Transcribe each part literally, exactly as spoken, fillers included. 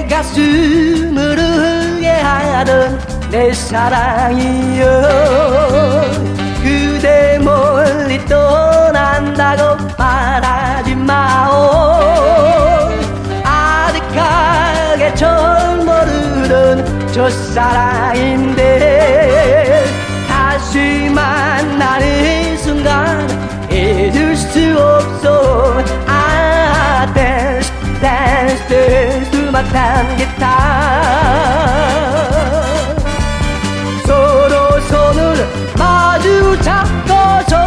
내 가슴을 울게 하던 내 사랑이여 그대 멀리 떠난다고 말하지 마오 아득하게 절 모르던 첫사랑인데 다시 만나는 순간 잊을 수 없어 아 댄스 댄스 댄스 두맛한 기타 서로 손을 마주 잡고서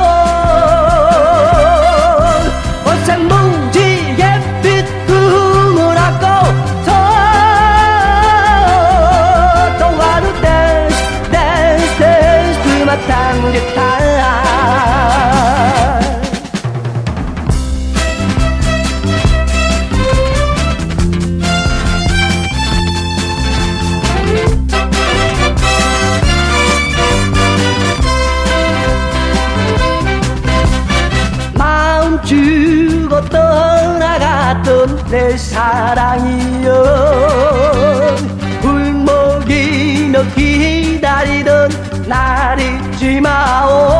원산뭉지 햇빛 꿈을 안고서 동화로 댄스 댄스 댄스 두맛한 기타 주고 떠나갔던 내 사랑이여 울먹이며 기다리던 날 잊지 마오